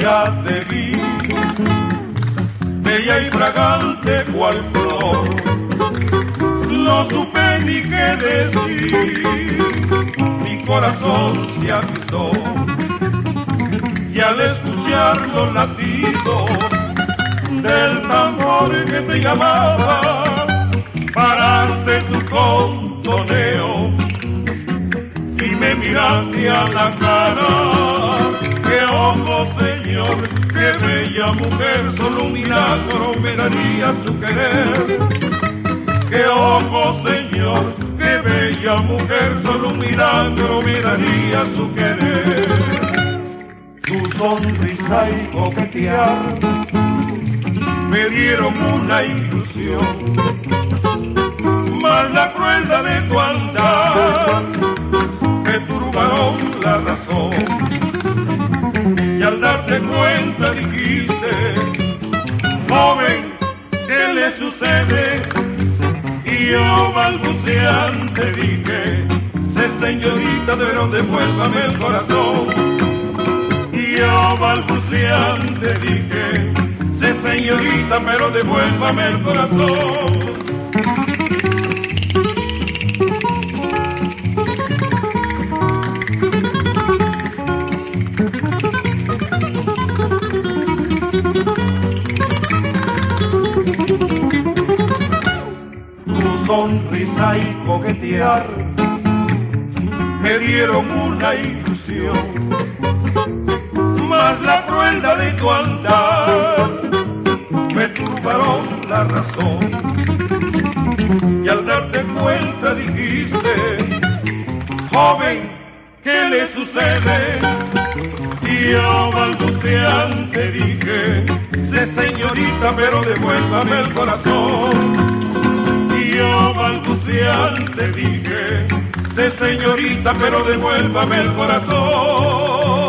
ya te vi, bella y fragante cual flor, no supe ni qué decir, mi corazón se agitó, y al escuchar los latidos del tambor que te llamaba, paraste tu contoneo y me miraste a la cara. ¡Qué ojos, Señor! ¡Qué bella mujer! Solo un milagro me daría su querer. ¡Qué ojos, Señor! ¡Qué bella mujer! Solo un milagro me daría su querer. Tu sonrisa y coquetear me dieron una ilusión, mas la crueldad de tu andar me turbaron la razón. Y al darte cuenta dijiste, joven, ¿qué le sucede? Y yo balbuceante dije, sé señorita, pero devuélvame el corazón. Y yo balbuceante dije, sé señorita, pero devuélvame el corazón. Sonrisa y coquetear me dieron una ilusión, mas la crueldad de tu andar me turbaron la razón. Y al darte cuenta dijiste, joven, ¿qué le sucede? Y yo balbuceante dije, sé señorita, pero devuélvame el corazón. Yo balbuceante dije, sé señorita, pero devuélvame el corazón.